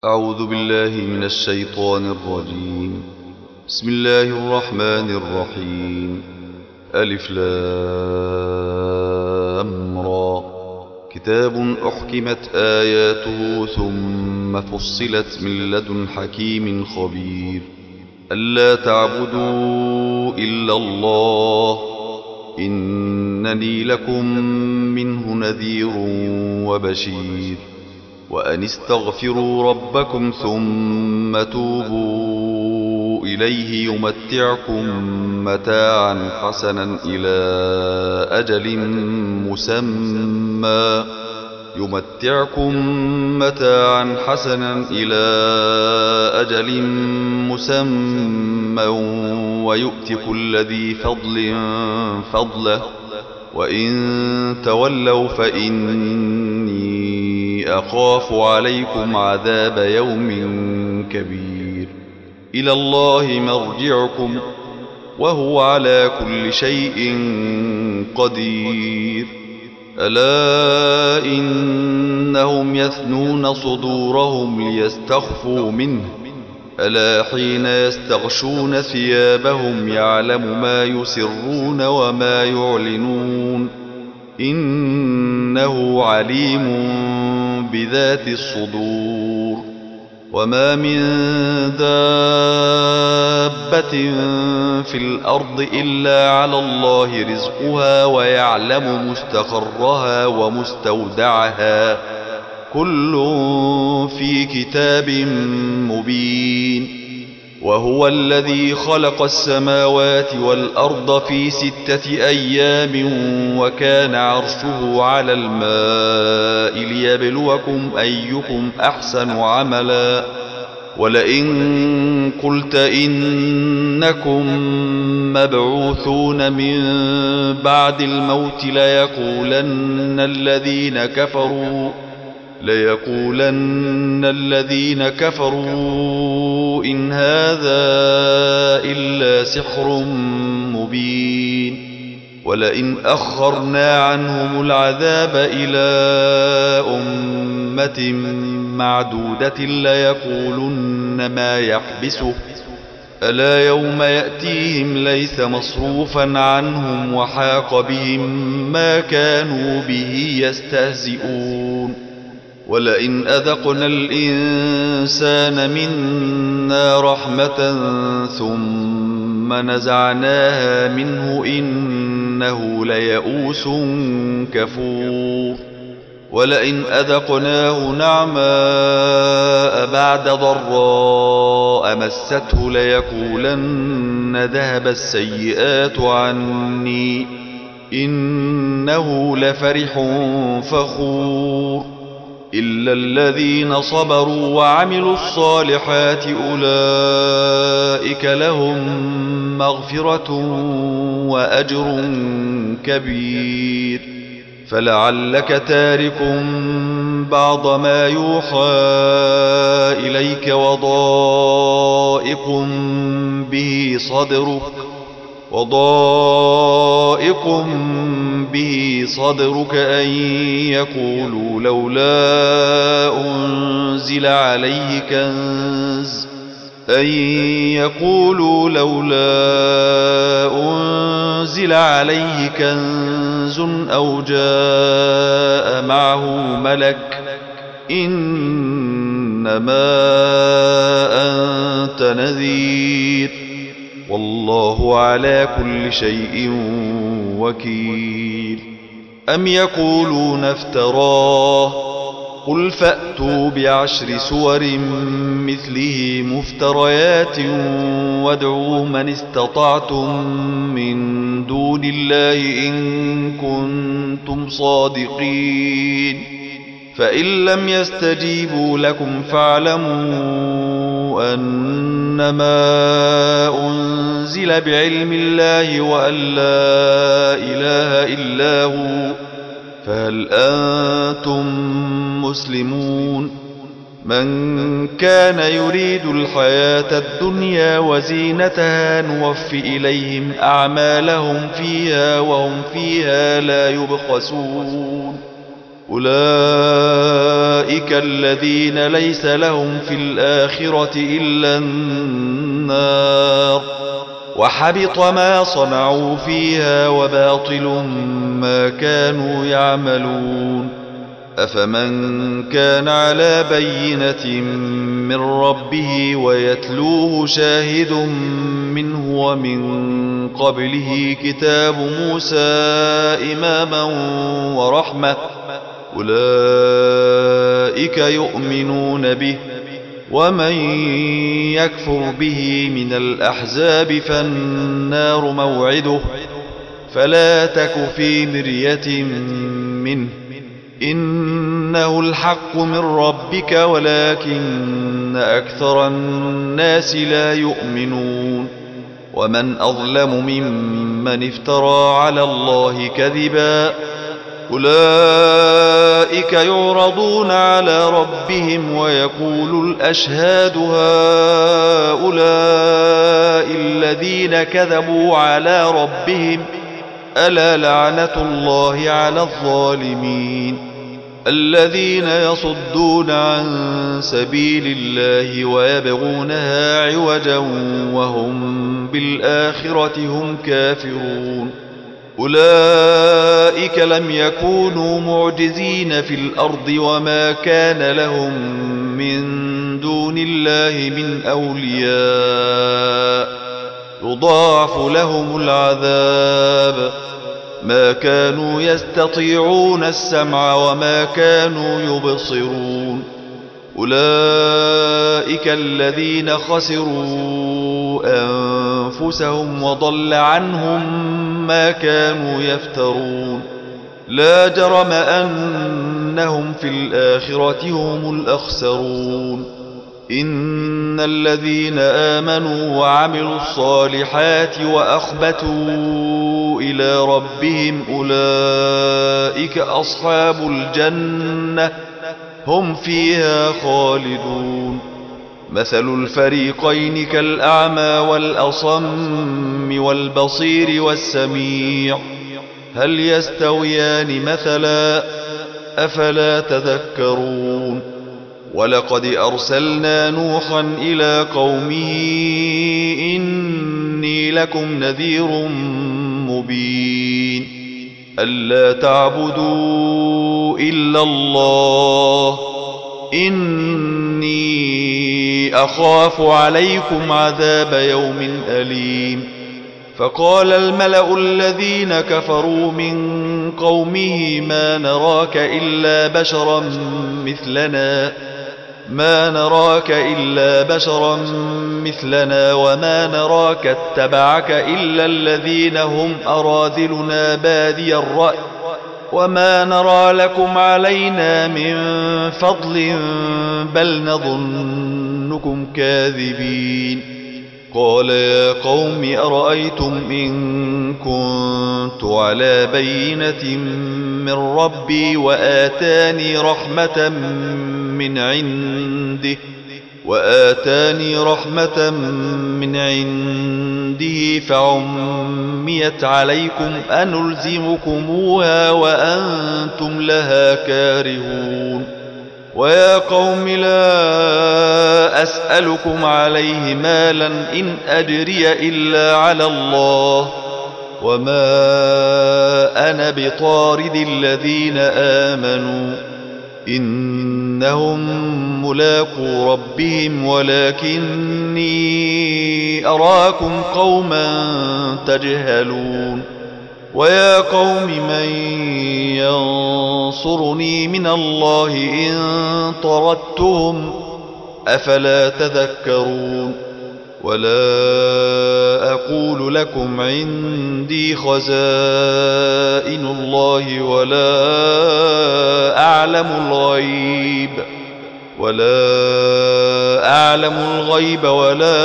أعوذ بالله من الشيطان الرجيم. بسم الله الرحمن الرحيم. ألف لام را. كتاب أحكمت آياته ثم فصلت من لدن حكيم خبير. ألا تعبدوا إلا الله إنني لكم منه نذير وبشير. وأن استغفروا ربكم ثم توبوا إليه يمتعكم متاعا حسنا إلى أجل مسمى ويؤت كل ذي فضل فضله وإن تولوا فإني أخاف عليكم عذاب يوم كبير. إلى الله مرجعكم وهو على كل شيء قدير. ألا إنهم يثنون صدورهم ليستخفوا منه ألا حين يستغشون ثيابهم يعلم ما يسرون وما يعلنون إنه عليم بذات الصدور. وما من دابة في الأرض إلا على الله رزقها ويعلم مستقرها ومستودعها كل في كتاب مبين. وهو الذي خلق السماوات والأرض في 6 أيام وكان عرشه على الماء ليبلوكم أيكم أحسن عملا. ولئن قلت إنكم مبعوثون من بعد الموت ليقولن الذين كفروا إن هذا إلا سحر مبين. ولئن أخرنا عنهم العذاب إلى أمة معدودة ليقولن ما يحبسه ألا يوم يأتيهم ليس مصروفا عنهم وحاق بهم ما كانوا به يستهزئون. ولئن أذقنا الإنسان منا رحمة ثم نزعناها منه إنه ليئوس كفور. ولئن أذقناه نعماء بعد ضراء مسته ليقولن ذهب السيئات عني إنه لفرح فخور. إلا الذين صبروا وعملوا الصالحات أولئك لهم مغفرة وأجر كبير. فلعلك تارك بعض ما يوحى إليك وضائق به صدرك أن يقولوا لولا أنزل عليه كنز أو جاء معه ملك إنما أنت نذير والله على كل شيء وكيل. أم يقولون افتراه قل فأتوا ب10 سور مثله مفتريات وادعوا من استطعتم من دون الله إن كنتم صادقين. فإن لم يستجيبوا لكم فاعلموا أنما أنزل بعلم الله وأن لا إله إلا هو فهل أنتم مسلمون. من كان يريد الحياة الدنيا وزينتها نوف إليهم أعمالهم فيها وهم فيها لا يبخسون. أولئك أولئك الذين ليس لهم في الآخرة إلا النار وحبط ما صنعوا فيها وباطل ما كانوا يعملون. أفمن كان على بينة من ربه ويتلوه شاهد منه ومن قبله كتاب موسى إماما ورحمة أولئك يؤمنون به، ومن يكفر به من الأحزاب فالنار موعده، فلا تك في مرية منه إنه الحق من ربك ولكن أكثر الناس لا يؤمنون. ومن أظلم ممن افترى على الله كذبا أولئك يعرضون على ربهم ويقول الأشهاد هؤلاء الذين كذبوا على ربهم ألا لعنة الله على الظالمين الذين يصدون عن سبيل الله ويبغونها عوجا وهم بالآخرة هم كافرون. أولئك لم يكونوا معجزين في الأرض وما كان لهم من دون الله من أولياء يضاعف لهم العذاب ما كانوا يستطيعون السمع وما كانوا يبصرون. أولئك الذين خسروا أنفسهم وضل عنهم ما كانوا يفترون. لا جرم أنهم في الآخرة هم الأخسرون. إن الذين آمنوا وعملوا الصالحات وأخبتوا إلى ربهم أولئك أصحاب الجنة هم فيها خالدون. مثل الفريقين كالأعمى والأصم والبصير والسميع هل يستويان مثلا أفلا تذكرون. ولقد أرسلنا نوحا إلى قومه إني لكم نذير مبين ألا تعبدوا إلا الله إني أخاف عليكم عذاب يوم أليم. فقال الملأ الذين كفروا من قومه ما نراك إلا بشرا مثلنا وما نراك اتبعك إلا الذين هم أراذلنا بادي الرأي وما نرى لكم علينا من فضل بل نظنكم كاذبين. قال يا قوم أرأيتم إن كنت على بينة من ربي وآتاني رحمة من عنده فعميت عليكم أنلزمكموها وأنتم لها كارهون. ويا قوم لا أسألكم عليه مالا إن أجري إلا على الله وما أنا بطارد الذين آمنوا إنهم ملاقو ربهم ولكني أراكم قوما تجهلون. ويا قوم من ينصرني من الله إن طردتهم أفلا تذكرون. ولا أقول لكم عندي خزائن الله ولا أعلم الغيب ولا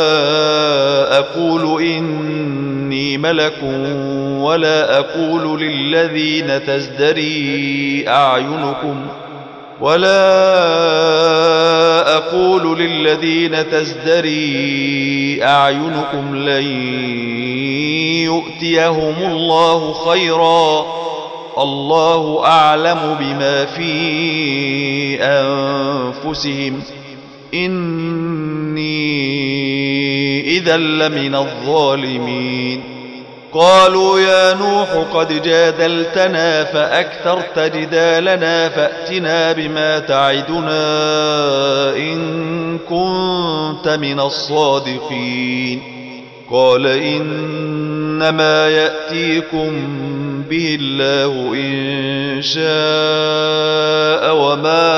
أقول إني ملك ولا أقول للذين تزدري أعينكم لن يؤتيهم الله خيرا الله أعلم بما في أنفسهم إني إذا لمن الظالمين. قالوا يا نوح قد جادلتنا فأكثرت جدالنا فأتنا بما تعدنا إن كنت من الصادقين. قال إنما يأتيكم به الله إن شاء وما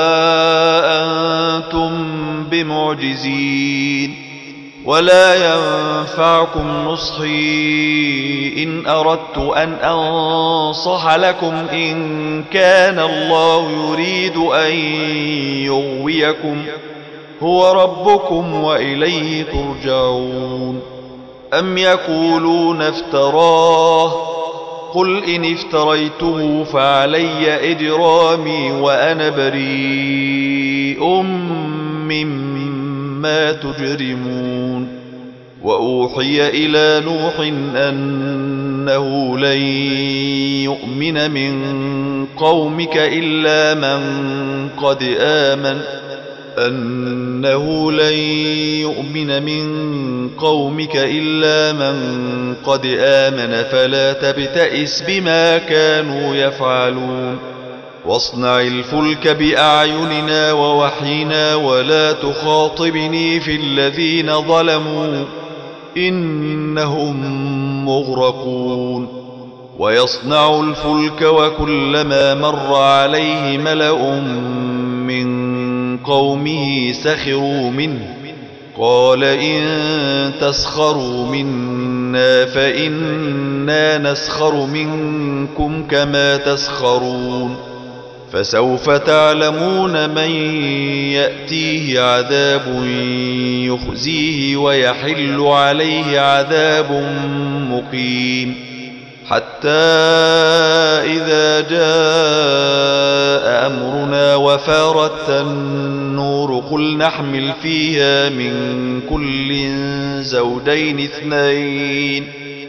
أنتم بمعجزين ولا ينفعكم نصحي إن أردت أن أنصح لكم إن كان الله يريد أن يغويكم هو ربكم وإليه ترجعون. أم يقولون افتراه قل إن افتريته فعلي إجرامي وأنا بريء مما تجرمون. وأوحي إلى نوح أنه لن يؤمن من قومك إلا من قد آمن فلا تبتئس بما كانوا يفعلون. واصنع الفلك بأعيننا ووحينا ولا تخاطبني في الذين ظلموا إنهم مغرقون. ويصنع الفلك وكلما مر عليه ملأ من قومه سخروا منه قال إن تسخروا منا فإنا نسخر منكم كما تسخرون. فسوف تعلمون من يأتيه عذاب يخزيه ويحل عليه عذاب مقيم. حتى إذا جاء أمرنا وفارت النور قل نحمل فيها من كل زوجين اثنين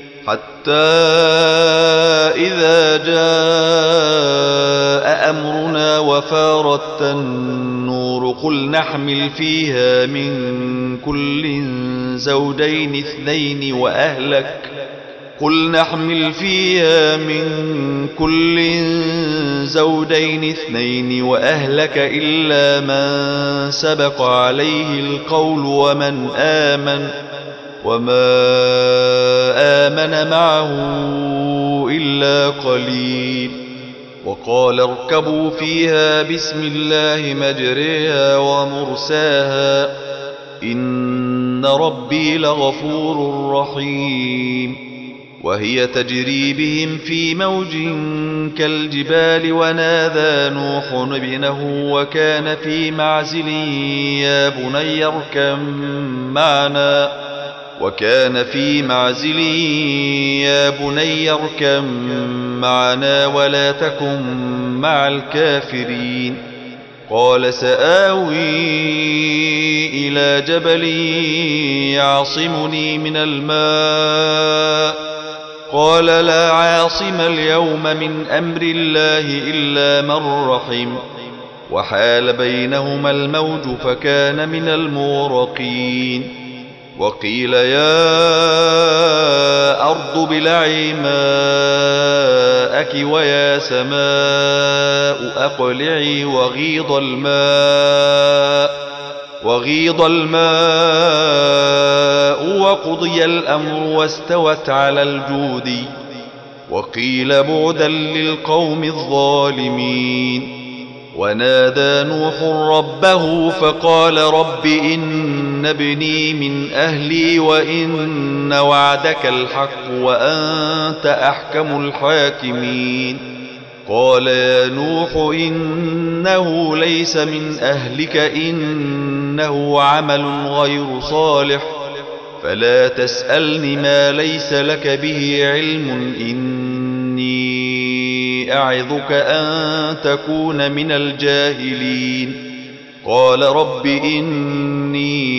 وأهلك إلا من سبق عليه القول ومن آمن وما آمن معه إلا قليل. وقال اركبوا فيها بسم الله مجريها ومرساها إن ربي لغفور رحيم. وهي تجري بهم في موج كالجبال ونادى نوح ابنه وكان في معزل يا بني اركب معنا ولا تكن مع الكافرين. قال سآوي إلى جبل يعصمني من الماء قال لا عاصم اليوم من أمر الله إلا من رحم وحال بينهما الموج فكان من المغرقين. وقيل يا أرض ابلعي ماءك ويا سماء أقلعي وغيض الماء وقضي الأمر واستوت على الجود. وقيل بعدا للقوم الظالمين. ونادى نوح ربه فقال رب إن ابني من أهلي وإن وعدك الحق وأنت أحكم الحاكمين. قال يا نوح إنه ليس من أهلك إنه عمل غير صالح فلا تسألني ما ليس لك به علم إني أعظك أن تكون من الجاهلين. قال رب إني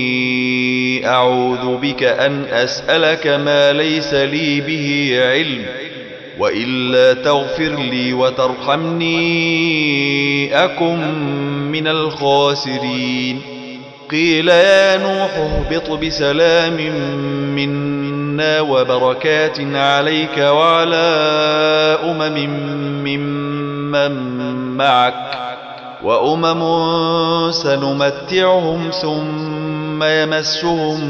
أعوذ بك أن أسألك ما ليس لي به علم وإلا تغفر لي وترحمني أكن من الخاسرين. قيل يا نوح اهبط بسلام منا وبركات عليك وعلى ممن معك وأمم سنمتعهم ثم يمسهم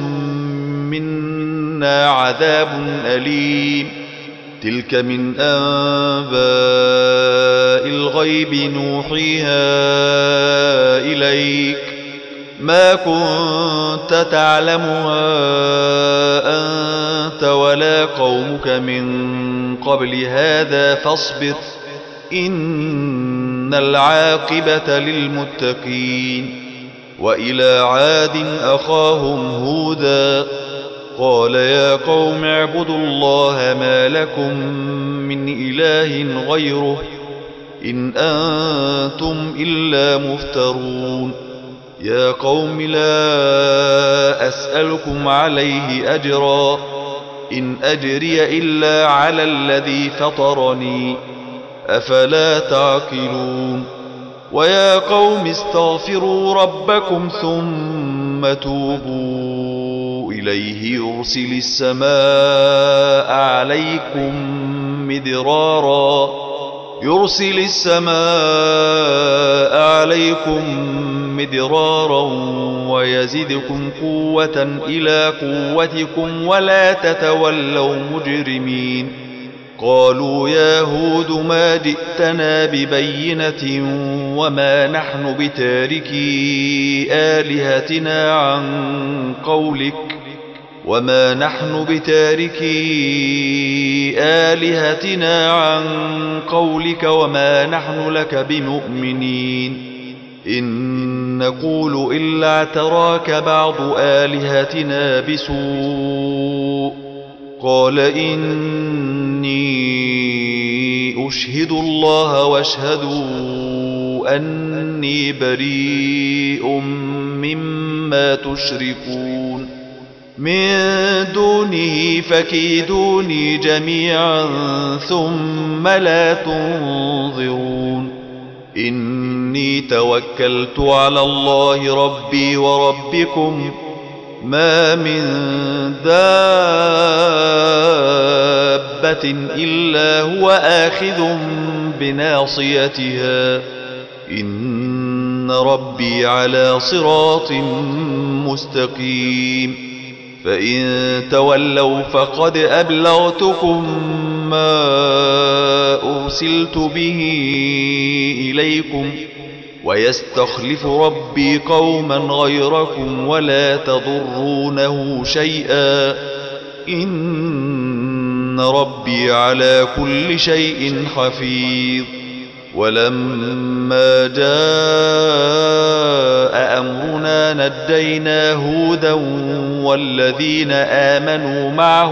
منا عذاب أليم. تلك من أنباء الغيب نوحيها إليك ما كنت تعلمها أنت ولا قومك من قبل هذا فاصبر إن العاقبة للمتقين. وإلى عاد أخاهم هودا قال يا قوم اعبدوا الله ما لكم من إله غيره إن أنتم إلا مفترون. يا قوم لا أسألكم عليه أجرا إن أجري إلا على الذي فطرني أفلا تعقلون. ويا قوم استغفروا ربكم ثم توبوا إليه يرسل السماء عليكم مدرارا ويزدكم قوة إلى قوتكم ولا تتولوا مجرمين. قالوا يا هود ما جئتنا ببينة وما نحن بتاركي آلهتنا عن قولك وما نحن لك بمؤمنين إن نقول إلا اعتراك بعض آلهتنا بسوء. قال إني أشهد الله واشهدوا أني بريء مما تشركون من دونه فكيدوني جميعا ثم لا تنظرون. إني توكلت على الله ربي وربكم ما من دابة إلا هو آخذ بناصيتها إن ربي على صراط مستقيم. فإن تولوا فقد أبلغتكم ما أرسلت به إليكم ويستخلف ربي قوما غيركم ولا تضرونه شيئا إن ربي على كل شيء حفيظ. ولما جاء أمرنا نجينا هودا والذين آمنوا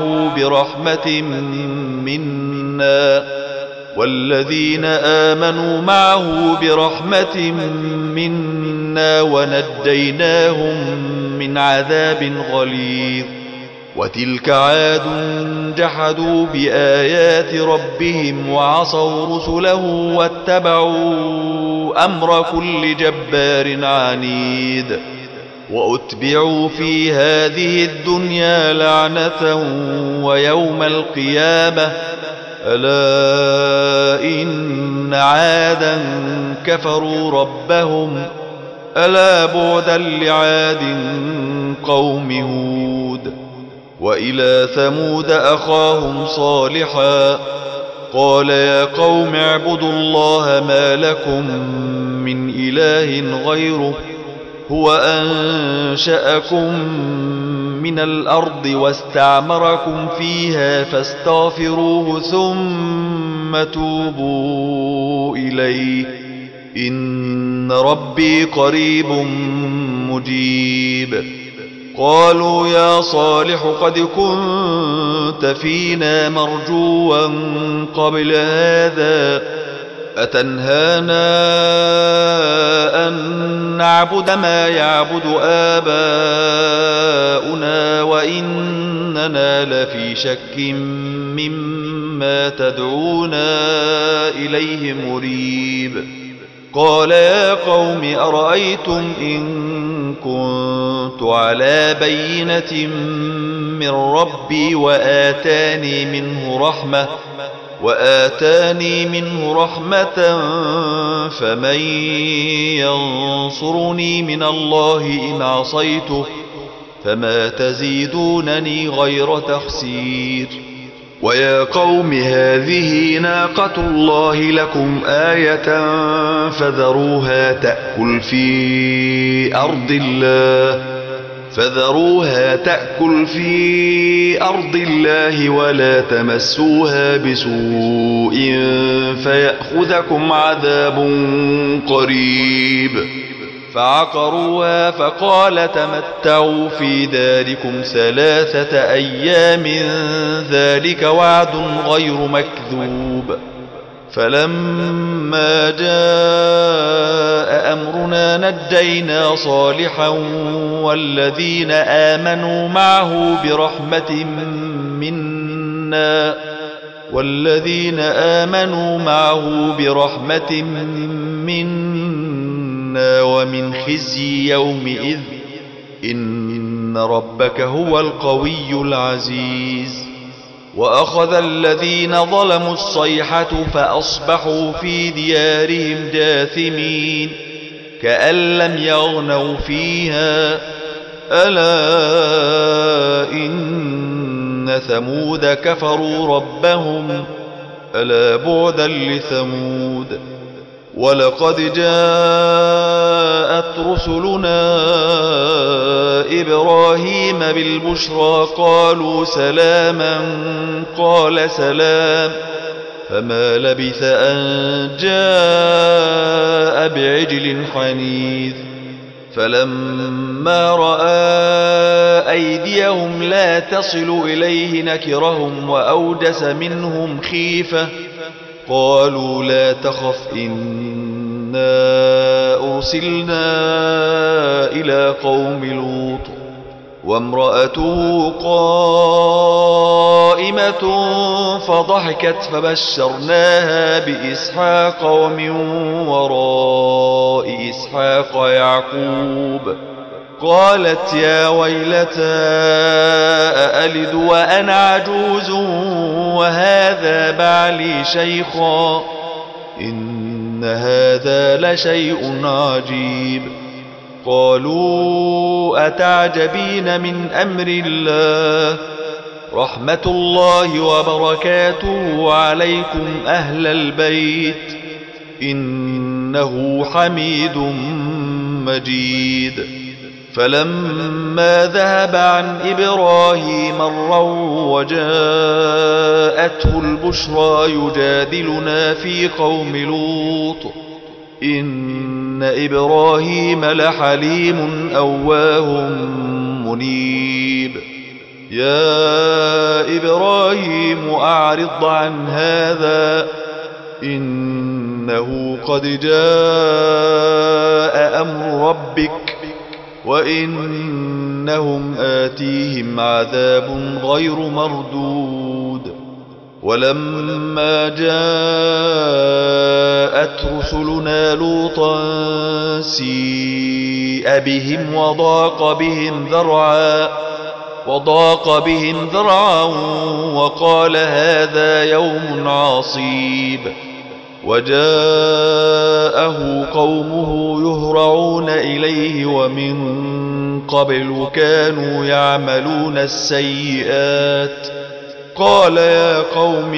معه برحمة منا ونجيناهم من عذاب غليظ. وتلك عاد جحدوا بآيات ربهم وعصوا رسله واتبعوا أمر كل جبار عنيد. وأتبعوا في هذه الدنيا لعنة ويوم القيامة ألا إن عادا كفروا ربهم ألا بعدا لعاد قوم هود. وإلى ثمود أخاهم صالحا قال يا قوم اعبدوا الله ما لكم من إله غيره هو أنشأكم من الأرض واستعمركم فيها فاستغفروه ثم توبوا إليه إن ربي قريب مجيب. قالوا يا صالح قد كنت فينا مرجوا قبل هذا أتنهانا أن نعبد ما يعبد آباؤنا وإننا لفي شك مما ما تدعونا إليه مريب. قال يا قوم أرأيتم إن كنت على بينة من ربي وآتاني منه رحمة فمن ينصرني من الله إن عصيته فما تزيدونني غير تخسير. ويا قوم هذه ناقة الله لكم آية فذروها تأكل في أرض الله ولا تمسوها بسوء فيأخذكم عذاب قريب. فعقروها فقال تمتعوا في داركم 3 أيام ذلك وعد غير مكذوب. فلما جاء أمرنا نجينا صالحا والذين آمنوا معه برحمة منا ومن خزي يومئذ إن ربك هو القوي العزيز. وأخذ الذين ظلموا الصيحة فأصبحوا في ديارهم جاثمين كأن لم يغنوا فيها ألا إن ثمود كفروا ربهم ألا بعدا لثمود. ولقد جاءت رسلنا إبراهيم بالبشرى قالوا سلاما قال سلام فما لبث أن جاء بعجل حنيذ. فلما رأى أيديهم لا تصل إليه نكرهم وأوجس منهم خيفة قالوا لا تخف إنا أرسلنا إلى قوم لوط وامرأته قائمة فضحكت فبشرناها بإسحاق ومن وراء إسحاق يعقوب. قالت يا ويلتى أألد وأنا عجوز وهذا بعلي شيخا إن هذا لشيء عجيب. قالوا أتعجبين من أمر الله رحمة الله وبركاته عليكم أهل البيت إنه حميد مجيد. فلما ذهب عن إبراهيم الروع وجاءته البشرى يجادلنا في قوم لوط إن إبراهيم لحليم أواه منيب. يا إبراهيم أعرض عن هذا إنه قد جاء أمر ربك وإنهم آتيهم عذاب غير مردود. ولما جاءت رسلنا لوطا سيء بهم وضاق بهم ذرعا وقال هذا يوم عصيب. وجاءه قومه يهرعون إليه ومن قبل كانوا يعملون السيئات. قال يا قوم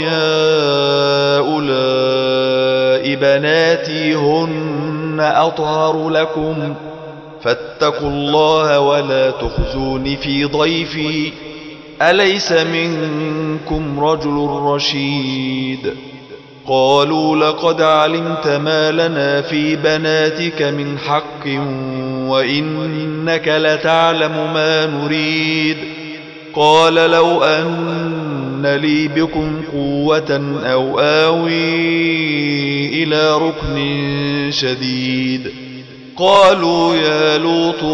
هؤلاء بناتي هن أطهر لكم فاتقوا الله ولا تخزون في ضيفي أليس منكم رجل رشيد. قالوا لقد علمت ما لنا في بناتك من حق وإنك لتعلم ما نريد. قال لو أن لي بكم قوة أو آوي إلى ركن شديد. قالوا يا لوط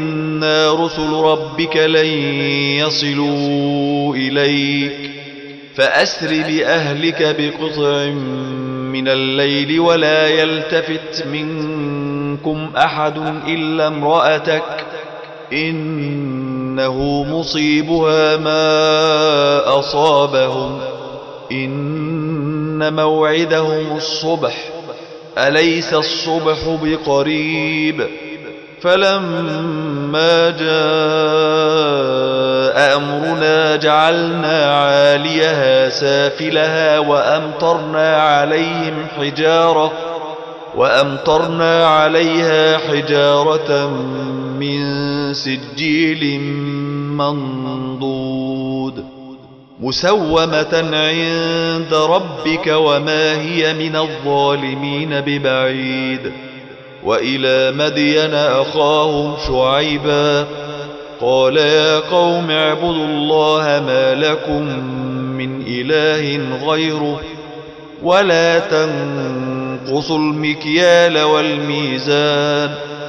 إنا رسل ربك لن يصلوا إليك فأسر بأهلك بقطع من الليل ولا يلتفت منكم أحد إلا امرأتك إنه مصيبها ما أصابهم إن موعدهم الصبح أليس الصبح بقريب فلما جاء أمرنا جعلنا عاليها سافلها وأمطرنا عليها حجارة من سجيل منضود مسومة عند ربك وما هي من الظالمين ببعيد وإلى مدين أخاهم شعيبا قال يا قوم اعبدوا الله ما لكم من إله غيره ولا تنقصوا المكيال والميزان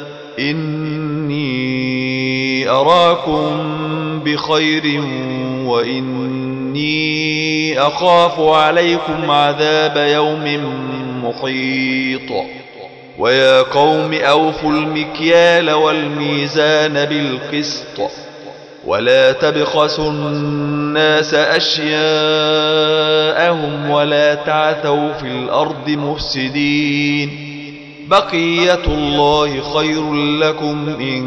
إني أراكم بخير وإني أخاف عليكم عذاب يوم محيط ويا قوم أوفوا المكيال والميزان بالقسط ولا تبخسوا الناس أشياءهم ولا تعثوا في الأرض مفسدين بقية الله خير لكم إن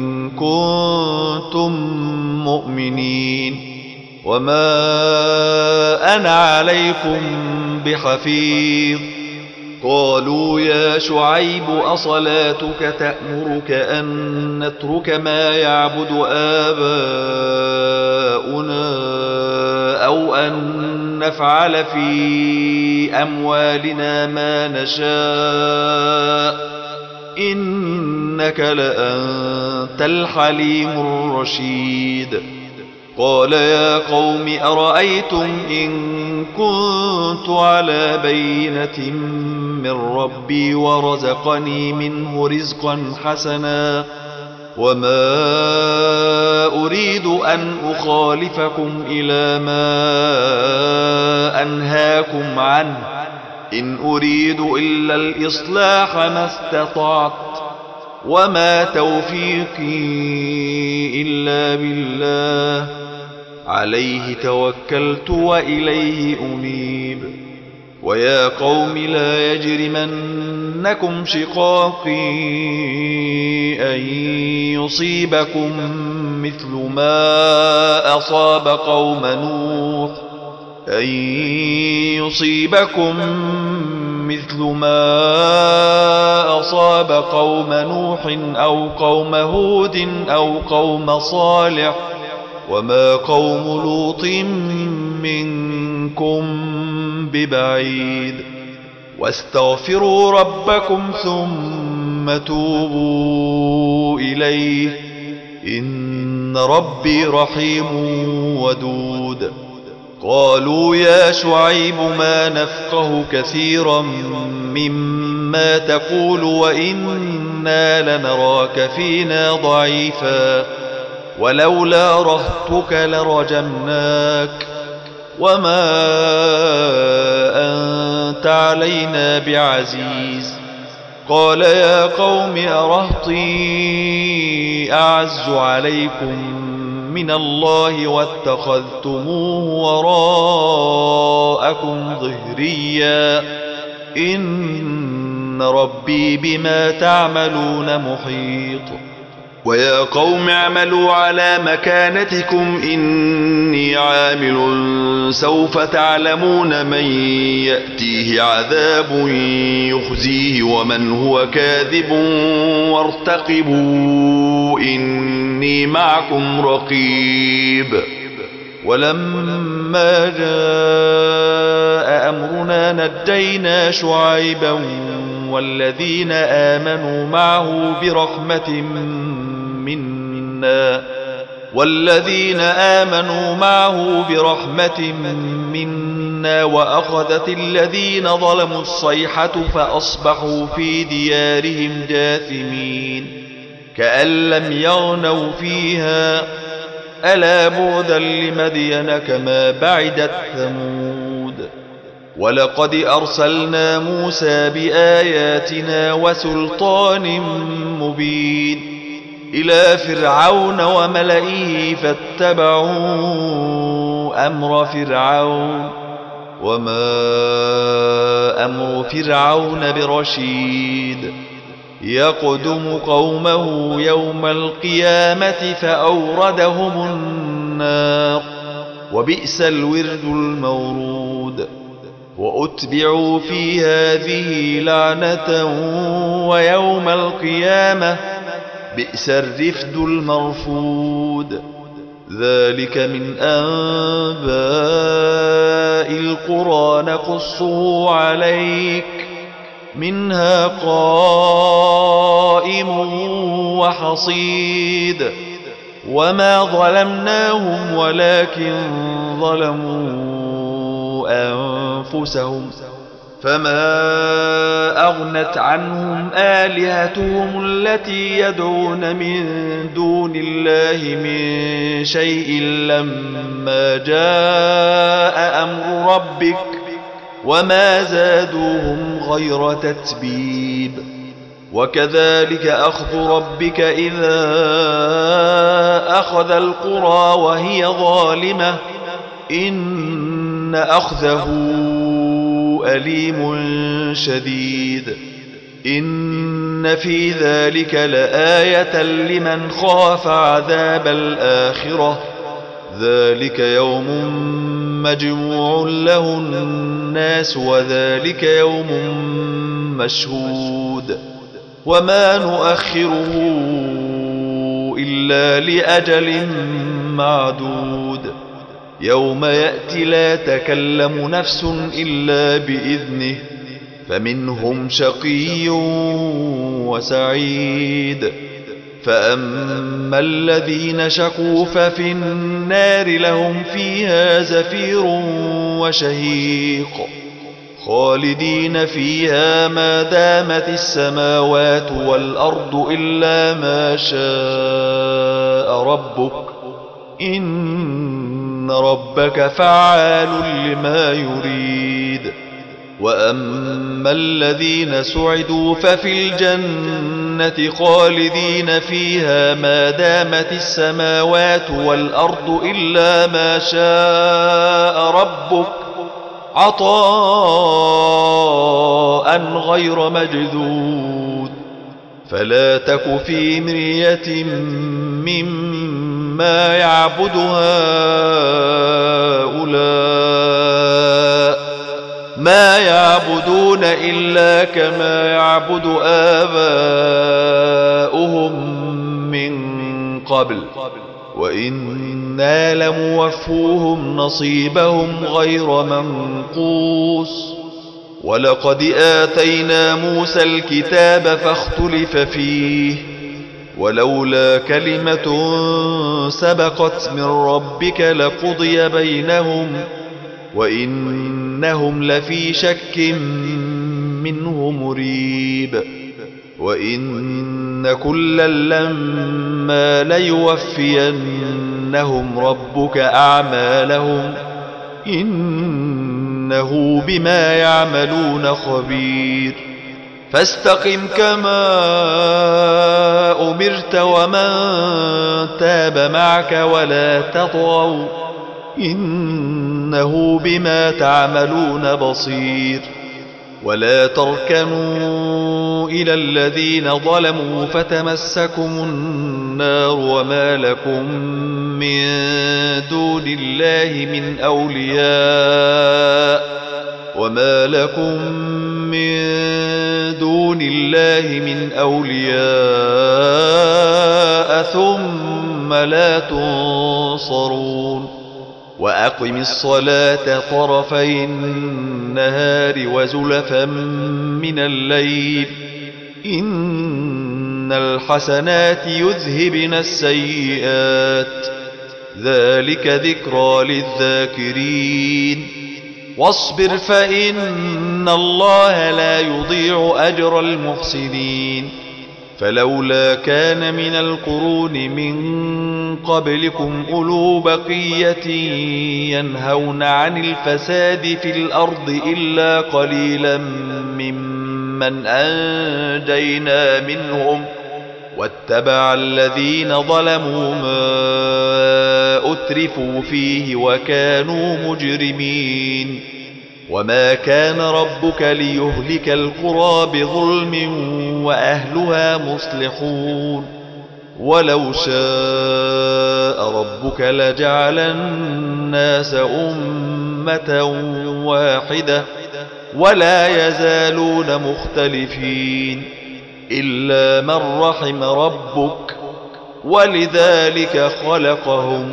كنتم مؤمنين وما أنا عليكم بحفيظ قالوا يا شعيب أصلاتك تأمرك أن نترك ما يعبد آباؤنا أو أن نفعل في أموالنا ما نشاء إنك لأنت الحليم الرشيد قال يا قوم أرأيتم إن كنت على بينة من ربي ورزقني منه رزقا حسنا وما أريد أن أخالفكم إلى ما أنهاكم عنه إن أريد إلا الإصلاح ما استطعت وما توفيقي إلا بالله عليه توكلت وإليه أنيب ويا قوم لا يجرمنكم شقاقي أن يصيبكم مثل ما أصاب قوم نوح أو قوم هود أو قوم صالح وما قوم لوط منكم ببعيد واستغفروا ربكم ثم توبوا إليه إن ربي رحيم ودود قالوا يا شعيب ما نفقه كثيرا مما تقول وإنا لنراك فينا ضعيفا ولولا رهطك لرجمناك وما أنت علينا بعزيز قال يا قوم أرهطي أعز عليكم من الله واتخذتموه وراءكم ظهريا إن ربي بما تعملون محيط ويا قوم اعملوا على مكانتكم إني عامل سوف تعلمون من يأتيه عذاب يخزيه ومن هو كاذب وارتقبوا إني معكم رقيب ولما جاء أمرنا نجينا شعيبا والذين آمنوا معه برحمة منا وأخذت الذين ظلموا الصيحة فأصبحوا في ديارهم جاثمين كأن لم يغنوا فيها ألا بعدا لمدين كما بعدت ثمود. ولقد أرسلنا موسى بآياتنا وسلطان مبين إلى فرعون وملئه فاتبعوا أمر فرعون وما أمر فرعون برشيد. يقدم قومه يوم القيامة فأوردهم النار وبئس الورد المورود. وأتبعوا في هذه لعنة ويوم القيامة بئس الرفد المرفود. ذلك من أنباء القرى نقصه عليك منها قائم وحصيد. وما ظلمناهم ولكن ظلموا أنفسهم فما أغنت عنهم آلهتهم التي يدعون من دون الله من شيء لما جاء أمر ربك وما زادوهم غير تتبيب. وكذلك أخذ ربك إذا أخذ القرى وهي ظالمة إن أخذه أليم شديد. إن في ذلك لآية لمن خاف عذاب الآخرة ذلك يوم مجموع له الناس وذلك يوم مشهود. وما نؤخره إلا لأجل معدود. يوم يأتي لا تكلم نفس إلا بإذنه فمنهم شقي وسعيد. فأما الذين شقوا ففي النار لهم فيها زفير وشهيق خالدين فيها ما دامت السماوات والأرض إلا ما شاء ربك إن ربك فعال لما يريد. وأما الذين سعدوا ففي الجنة خالدين فيها ما دامت السماوات والأرض إلا ما شاء ربك عطاء غير مجذود. فلا تك في مرية مما يعبد هؤلاء ما يعبدون إلا كما يعبد آباؤهم من قبل وإنا لموفوهم نصيبهم غير منقوص. ولقد آتينا موسى الكتاب فاختلف فيه ولولا كلمة سبقت من ربك لقضي بينهم وإنهم لفي شك منه مريب. وإن كلا لما ليوفينهم ربك أعمالهم إنه بما يعملون خبير. فاستقم كما أمرت ومن تاب معك ولا تطغوا إنه بما تعملون بصير. ولا تركنوا إلى الذين ظلموا فتمسكم النار وما لكم من دون الله من أولياء ثم لا تنصرون. وأقم الصلاة طرفي النهار وزلفا من الليل إن الحسنات يذهبن السيئات ذلك ذكرى للذاكرين. واصبر فإن الله لا يضيع أجر المحسنين. فلولا كان من القرون من قبلكم أولو بقية ينهون عن الفساد في الأرض إلا قليلا ممن أنجينا منهم واتبع الذين ظلموا ما أترفوا فيه وكانوا مجرمين وما كان ربك ليهلك القرى بظلم وأهلها مصلحون ولو شاء ربك لجعل الناس أمة واحدة ولا يزالون مختلفين إلا من رحم ربك ولذلك خلقهم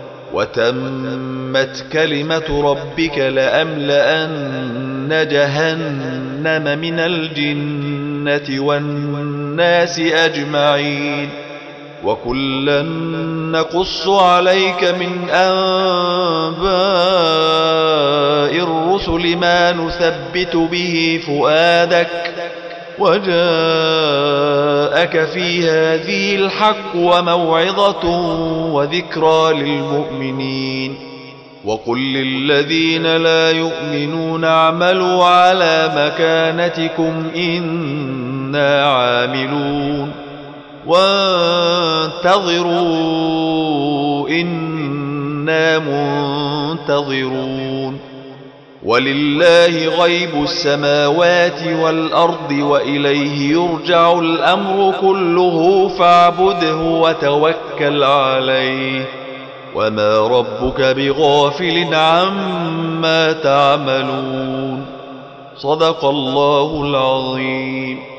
وتمت كلمة ربك لأملأن جهنم من الجنة والناس أجمعين وكلا نقص عليك من أنباء الرسل ما نثبت به فؤادك وجاءك في هذه الحق وموعظة وذكرى للمؤمنين وقل للذين لا يؤمنون اعملوا على مكانتكم إنا عاملون وانتظروا إنا منتظرون ولله غيب السماوات والأرض وإليه يرجع الأمر كله فاعبده وتوكل عليه وما ربك بغافل عما تعملون صدق الله العظيم.